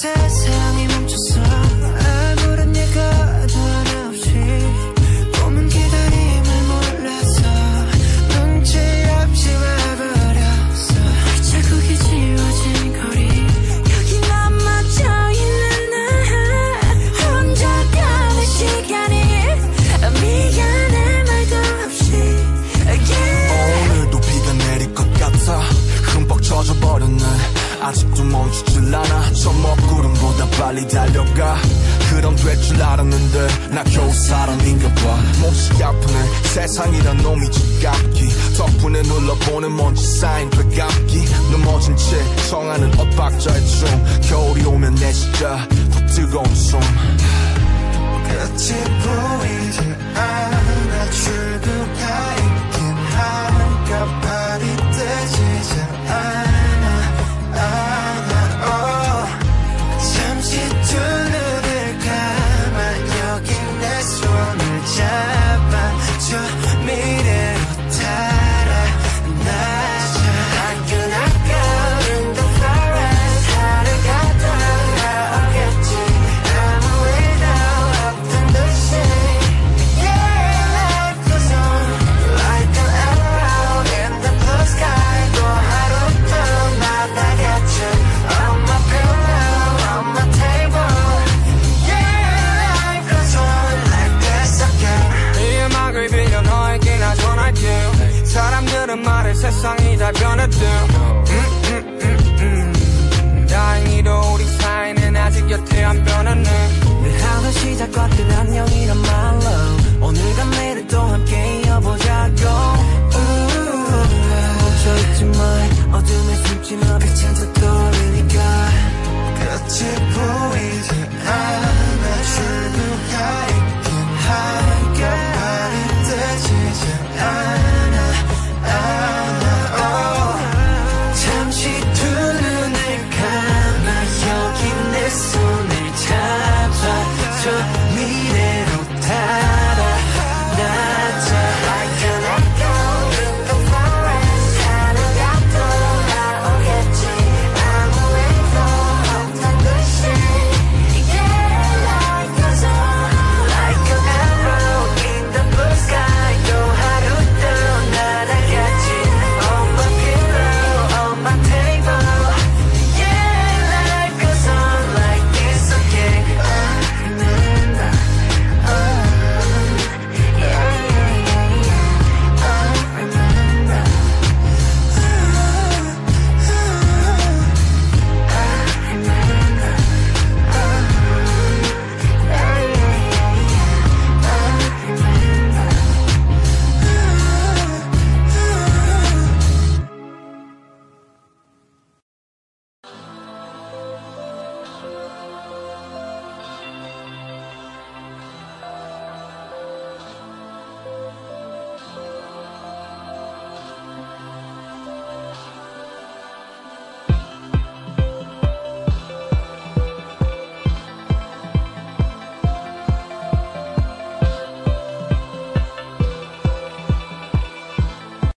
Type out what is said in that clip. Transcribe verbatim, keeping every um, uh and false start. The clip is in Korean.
세상이 멈췄어. 아무런 예가도 하나 없이 꿈은 기다림을 몰라서 눈치 없이 와버렸어. 자국이 지워진 거리 여기 남아져 있는 나 혼자 가는 시간이 미안해 말도 없이 yeah. 오늘도 비가 내릴 것 같아. 흠뻑 젖어버렸네. 아직도 멈추질 않아. 저 먹구름보다 빨리 달려가. 그럼 될 줄 알았는데 나 겨우 사람인가 봐. 몹시 아프네. 세상이란 놈이 지갑기. 덕분에 눌러보는 먼지 쌓인 되감기. 넘어진 채 성하는 엇박자의 춤. 겨울이 오면 내 진짜 더 뜨거운 숨. 끝이 보이지 않아. 출구가 있긴 한가. 발이 뜨지 잘 않아. 않아. oh. 잠시 두 눈을 감아. 여기 내 손을 잡아줘. 미래로 달아나자. I cannot go in the forest. 하루가 돌아오겠지. 아무 일도 없던 듯이 yeah. Life goes on like an arrow in the blue sky. 또 하루 또 만나겠지. On my pillow, on my table yeah. Life goes on like this again. 이 음악을 빌려 너에게 나 전할게. 사람들은 말해 세상이 다 변했대. 음, 음, 음, 음. 다행히도 우리 사이는 아직 여태 안 변했네. 늘 하던 시작과 끝 안녕이란 말로 오늘과 내일도 함께 이어보자고. 멈춰있지 마. 어둠에 숨지 마. 빛은 더 떠오르니까. 끝이 보이지 않아. 출구가 있긴 한가. 발이 뜨지 잘 않아. 않아. oh. 잠시 두 눈을 감아. 여기 내 손을 잡아줘.